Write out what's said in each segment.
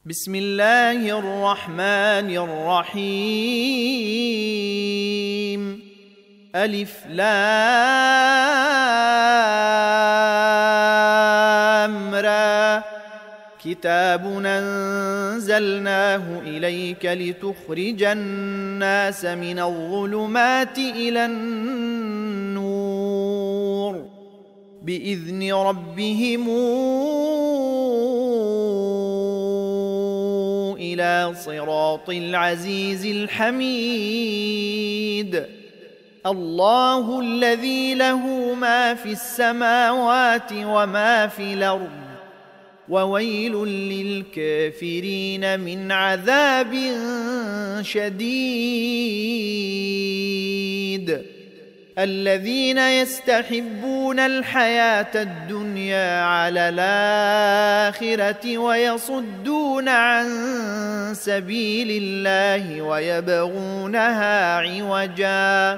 بسم الله الرحمن الرحيم. ألف لام را. كتاب أنزلناه إليك لتخرج الناس من الظلمات إلى النور بإذن ربهم إلى صراط العزيز الحميد. الله الذي له ما في السماوات وما في الأرض وويل للكافرين من عذاب شديد. الذين يستحبون الحياة الدنيا على الآخرة ويصدون عن سبيل الله ويبغونها عوجا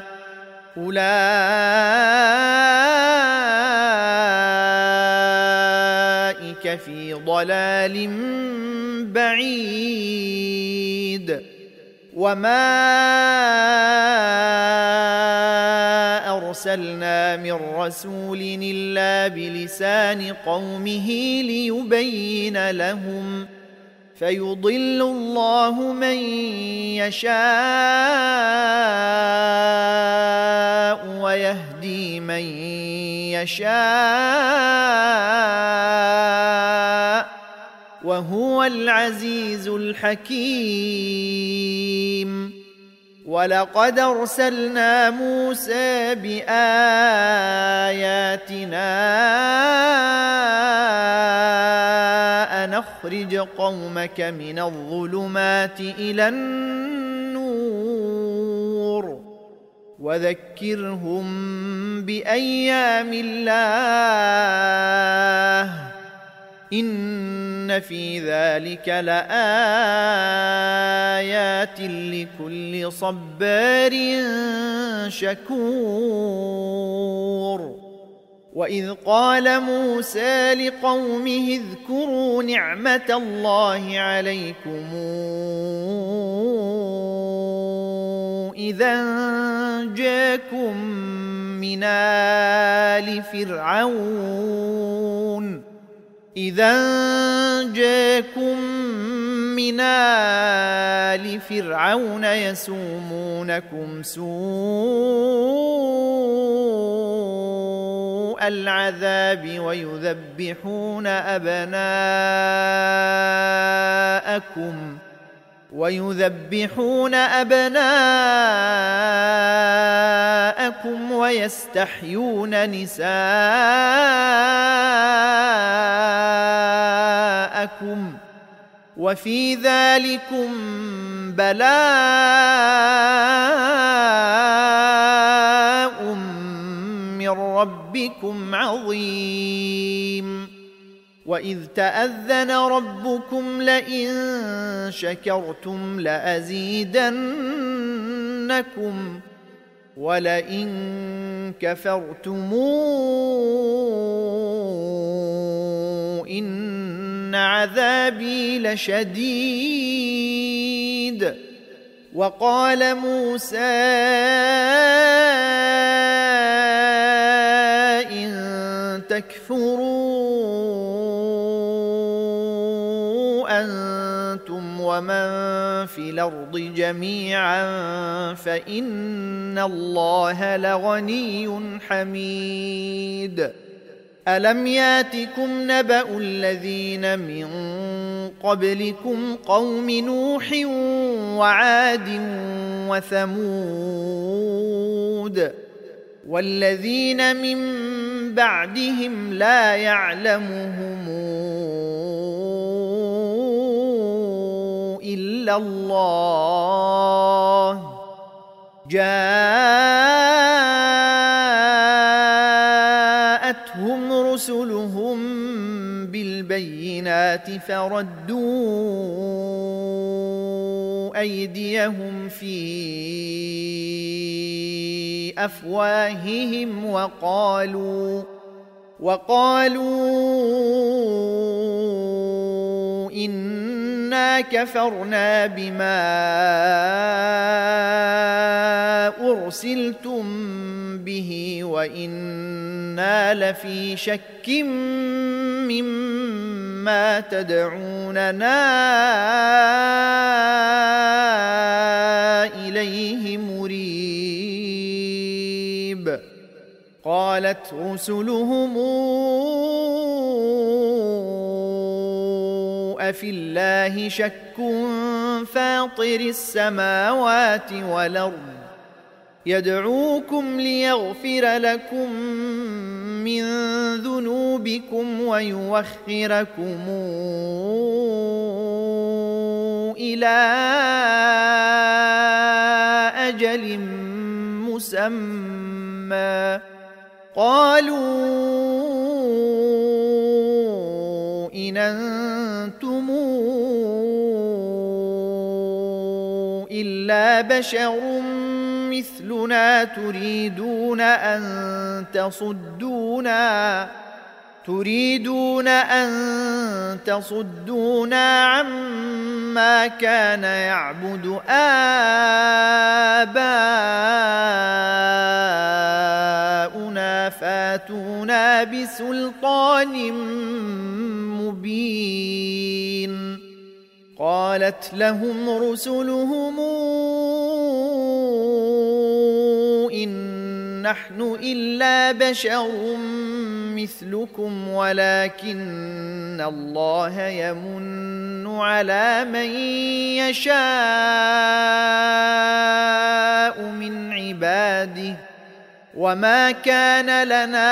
أولئك في ضلال بعيد. وما أرسلنا من رسول إلا بلسان قومه ليبين لهم فيضل الله من يشاء ويهدي من يشاء وهو العزيز الحكيم. ولقد أرسلنا موسى بآياتنا أن أخرج قومك من الظلمات إلى النور وذكرهم بأيام الله إن في ذلك لآيات لكل صبار شكور. وإذ قال موسى لقومه اذكروا نعمة الله عليكم إذا جاءكم من آل فرعون يسومونكم سوء العذاب ويذبحون أبناءكم ويستحيون نساءكم وفي ذلكم بلاء من ربكم عظيم. وإذ تأذن ربكم لئن شكرتم لأزيدنكم ولئن كفرتم إن عذابي لشديد. وقال موسى إن تكفروا أنتم ومن في الأرض جميعا فإن الله لغني حميد. ألم ياتكم نبأ الذين من قبلكم قوم نوح وعاد وثمود والذين من بعدهم لا يعلمهم إلا الله جاءتهم رسلهم بالبينات فردوا أيديهم في أفواههم وقالوا إنا كفرنا بما أرسلتم به وإنا لفي شك مما تدعوننا إليه مريب. قالت رسلهم أفي الله شك فاطر السماوات والأرض يدعوكم ليغفر لكم من ذنوبكم ويوخركم إلى أجل مسمى. قالوا إن أنتم إلا بشر مثلنا تريدون أن تصدونا عما كان يعبد آباؤنا فاتونا بسلطان مبين. قالت لهم رسلهم إن نحن إلا بشر مثلكم ولكن الله يمن على من يشاء من عباده وما كان لنا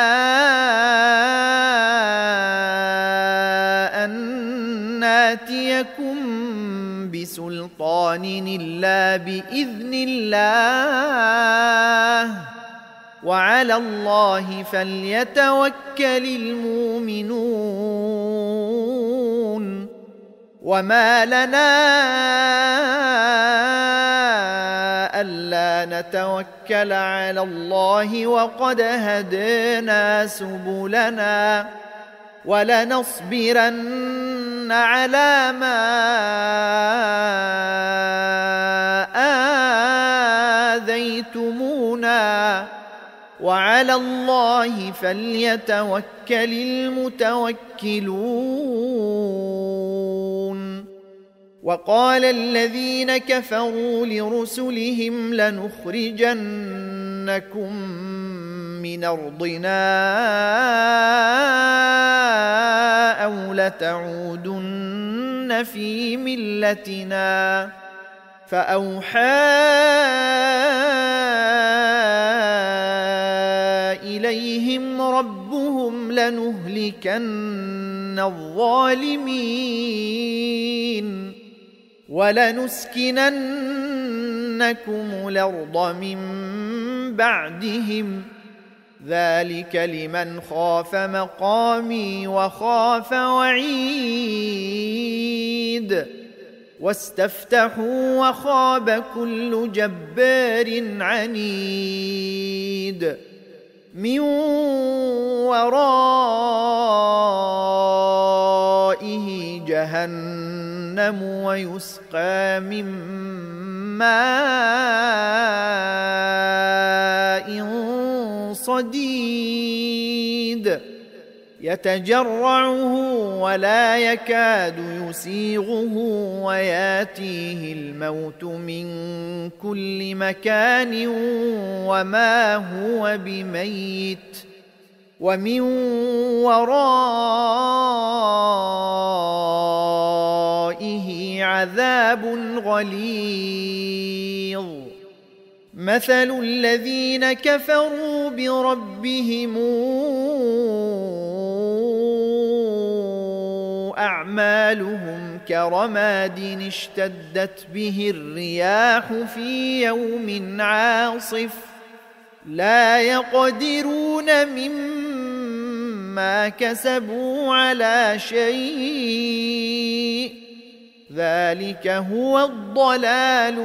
أن ناتيكم بسلطان إلا بإذن الله وعلى الله فليتوكل المؤمنون. وما لنا ألا نتوكل على الله وقد هدانا سبلنا ولنصبرن على ما آذيتمونا وعلى الله فليتوكل المتوكلون. وقال الذين كفروا لرسلهم لنخرجنكم من أرضنا أو لتعودن في ملتنا فأوحى إليهم ربهم لنهلكن الظالمين ولنسكننكم الأرض من بعدهم ذلك لمن خاف مقامي وخاف وعيد. واستفتحوا وخاب كل جبار عنيد من ورائه جهنم ويسقى من ماء صديد يتجرعه ولا يكاد يسيغه وياتيه الموت من كل مكان وما هو بميت ومن ورائه عذاب غليظ. مثل الذين كفروا بربهم أعمالهم كرماد اشتدت به الرياح في يوم عاصف لا يقدرون مما كسبوا على شيء ذلك هو الضلال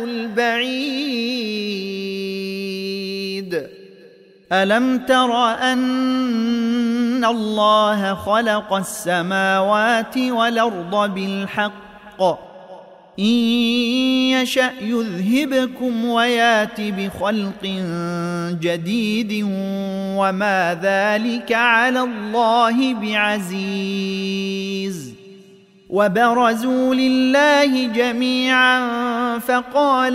البعيد. ألم تر أن الله خلق السماوات والأرض بالحق إن يشأ يذهبكم ويات بخلق جديد وما ذلك على الله بعزيز وبرزوا لله جميعا فقال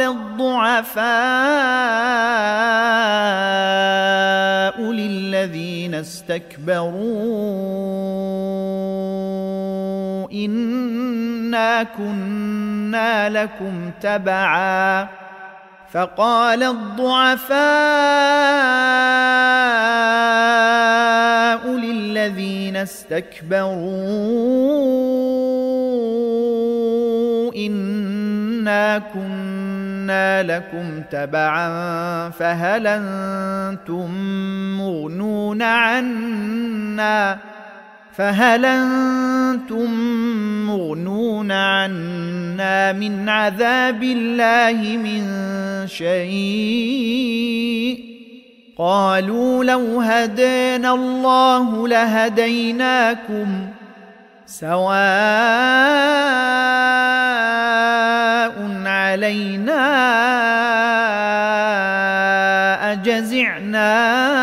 الضعفاء للذين استكبروا إنا كنا لكم تبعا فقال الضعفاء للذين استكبروا إنا كنا لكم تبعا فهل أنتم مغنون عنا من عذاب الله من شيء قالوا لو هدانا الله لهديناكم سواء علينا أجزعنا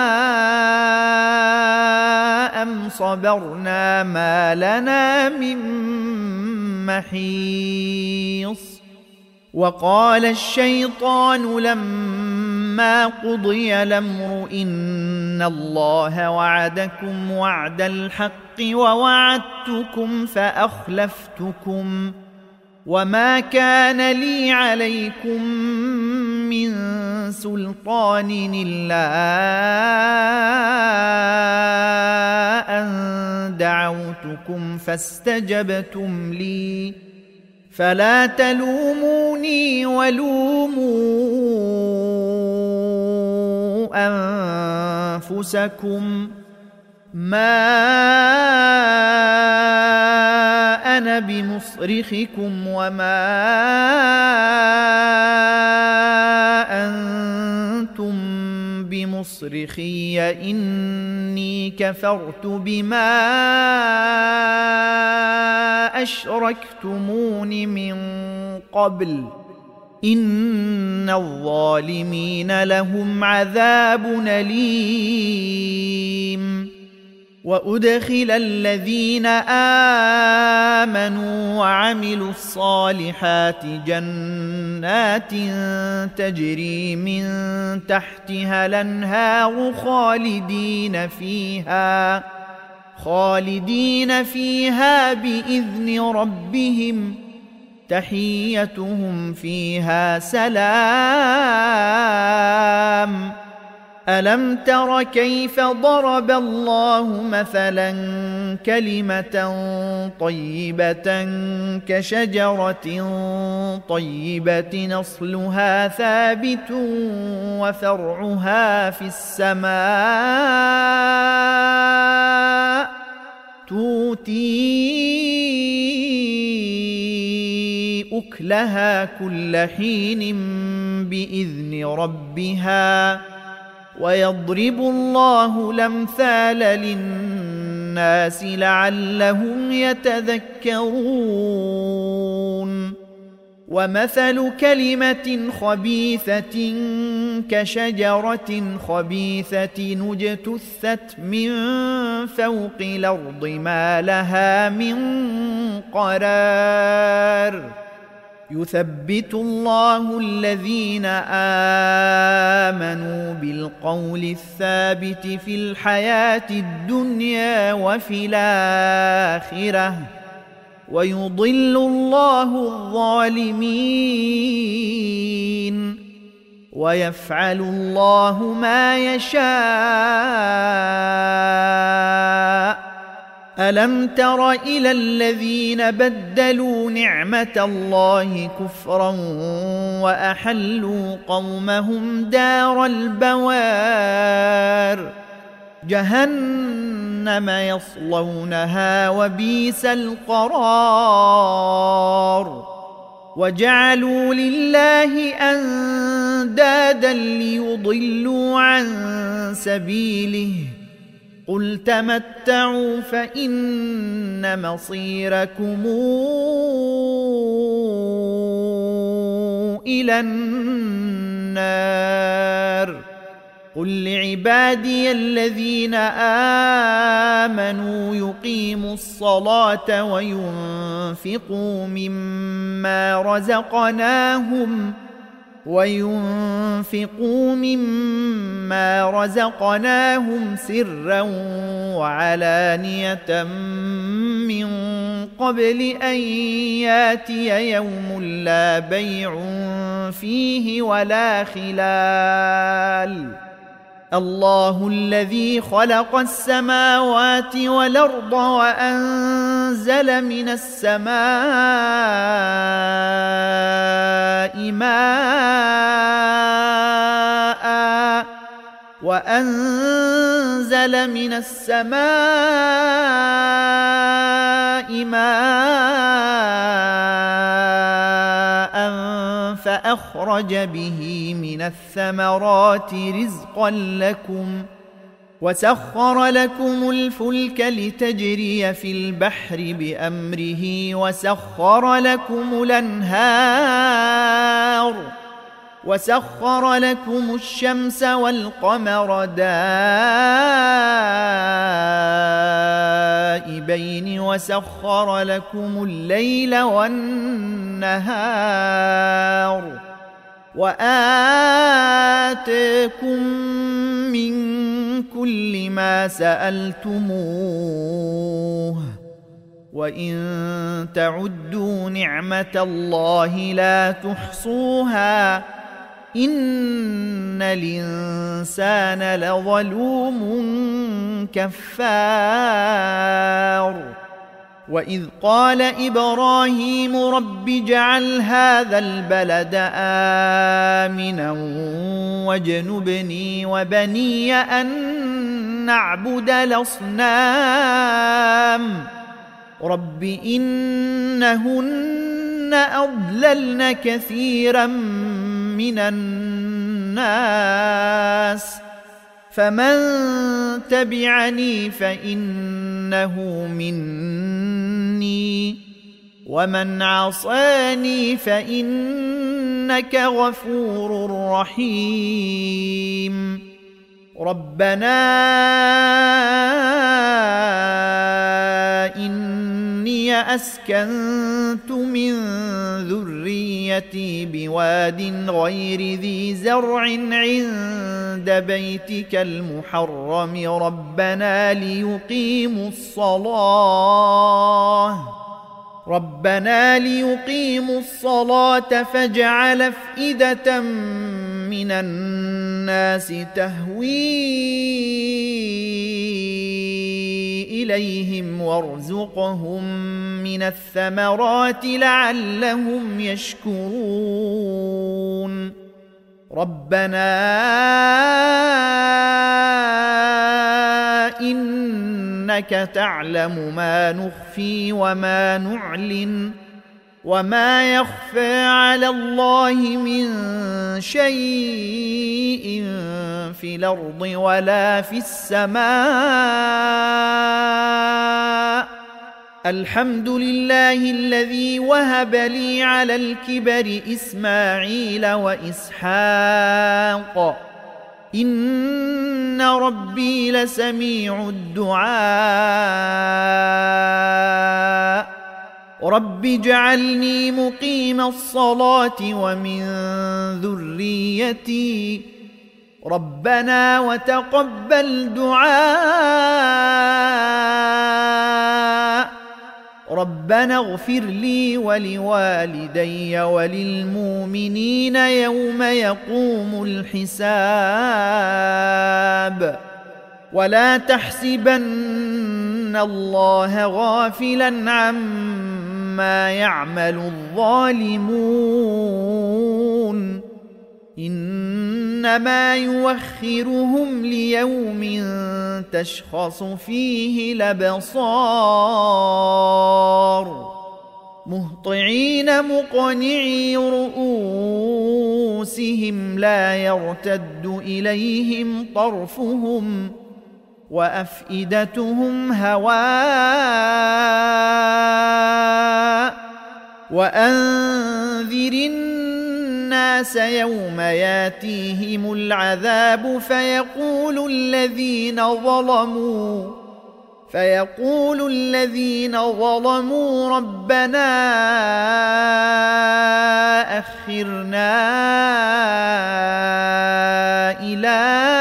أم صبرنا ما لنا من محيص وقال الشيطان لما قضي الأمر إن الله وعدكم وعد الحق ووعدتكم فأخلفتكم وما كان لي عليكم من سلطان إلا أن دعوتكم فاستجبتم لي فلا تلوموني ولوموا أنفسكم ما أنا بمصرخكم وما أنتم بمصرخي إني كفرت بما أشركتمون من قبل إن الظالمين لهم عذاب أليم وأدخل الذين آمنوا وعملوا الصالحات جنات تجري من تحتها الأنهار خالدين فيها بإذن ربهم تحيتهم فيها سلام ألم تر كيف ضرب الله مثلا كلمة طيبة كشجرة طيبة أصلها ثابت وفرعها في السماء تؤتي أكلها كل حين بإذن ربها ويضرب الله الأمثال للناس لعلهم يتذكرون ومثل كلمة خبيثة كشجرة خبيثة اجتثت من فوق الأرض ما لها من قرار يثبت الله الذين آمنوا بالقول الثابت في الحياة الدنيا وفي الآخرة ويضل الله الظالمين ويفعل الله ما يشاء ألم تر إلى الذين بدلوا نعمة الله كفرا وأحلوا قومهم دار البوار جهنم يصلونها وبئس القرار وجعلوا لله أندادا ليضلوا عن سبيله قل تمتعوا فإن مصيركم إلى النار قل لعبادي الذين آمنوا يقيموا الصلاة وينفقوا مما رزقناهم سرا وعلانية من قبل أن ياتي يوم لا بيع فيه ولا خلال الله الذي خلق السماوات والأرض وأنزل من السماء ماء فأخرج به من الثمرات رزقا لكم وسخر لكم الفلك لتجري في البحر بأمره وسخر لكم الأنهار وسخر لكم الشمس والقمر دائبين وسخر لكم الليل والنهار وآتاكم من كل ما سألتموه وإن تعدوا نعمة الله لا تحصوها إن الإنسان لظلوم كفار وإذ قال إبراهيم رب اجعل هذا البلد آمنا واجنبني وبني أن نعبد الأصنام رب إنهن أضللن كثيرا من الناس فمن تبعني فإنه مني ومن عصاني فإنك غفور رحيم ربنا إني أسكنت من ذريتي بواد غير ذي زرع عند بيتك المحرم ربنا ليقيموا الصلاة فاجعل أفئدة من الناس تهوي إليهم وارزقهم من الثمرات لعلهم يشكرون ربنا إنك تعلم ما نخفي وما نعلن وما يخفى على الله من شيء في الأرض ولا في السماء الحمد لله الذي وهب لي على الكبر إسماعيل وإسحاق إن ربي لسميع الدعاء رب اجعلني مقيم الصلاة ومن ذريتي ربنا وتقبل دعاء ربنا اغفر لي ولوالدي وللمؤمنين يوم يقوم الحساب ولا تحسبن الله غافلا عما يعمل الظالمون إنما يوخرهم ليوم تشخص فيه الأبصار مهطعين مقنعي رؤوسهم لا يرتد إليهم طرفهم وأفئدتهم هواء وأنذر الناس يوم ياتيهم العذاب فيقول الذين ظلموا ربنا أخرنا إلى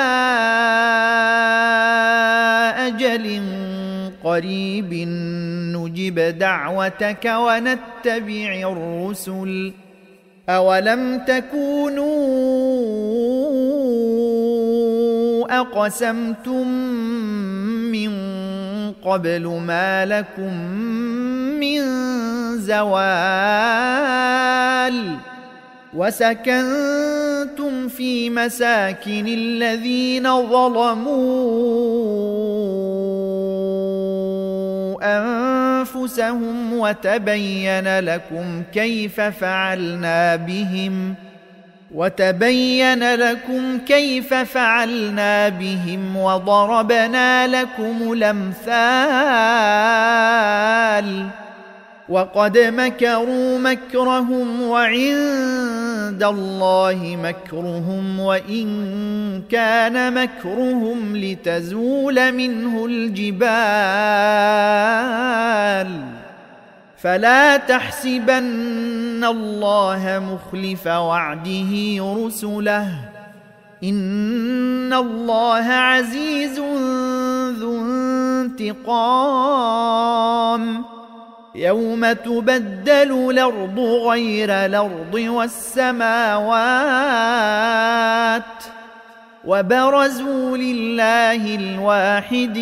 أجل قريب نجب دعوتك ونتبع الرسل أولم تكونوا أقسمتم من قبل ما لكم من زوال وسكنتم في مساكن الذين ظلموا أنفسهم وتبين لكم كيف فعلنا بهم وضربنا لكم الأمثال وقد مكروا مكرهم وعند الله مكرهم وإن كان مكرهم لتزول منه الجبال فلا تحسبن الله مخلف وعده رسله إن الله عزيز ذو انتقام يوم تبدل الأرض غير الأرض والسماوات وبرزوا لله الواحد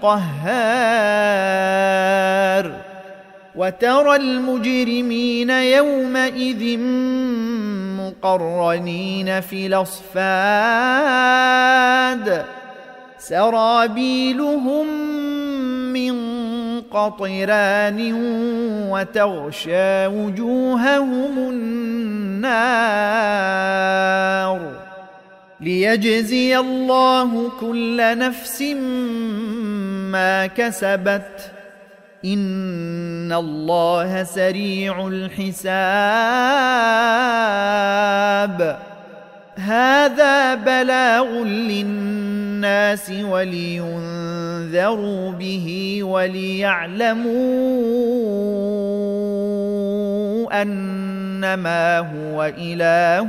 القهار وترى المجرمين يومئذ مقرنين في الأصفاد سرابيلهم من قطران وتغشى وجوههم النار ليجزي الله كل نفس ما كسبت إن الله سريع الحساب هذا بلاغ للناس ولينذروا به وليعلموا أنما هو إله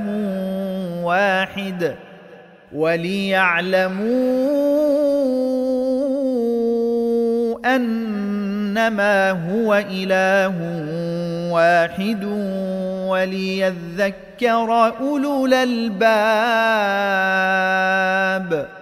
واحد وليذكر أولو الألباب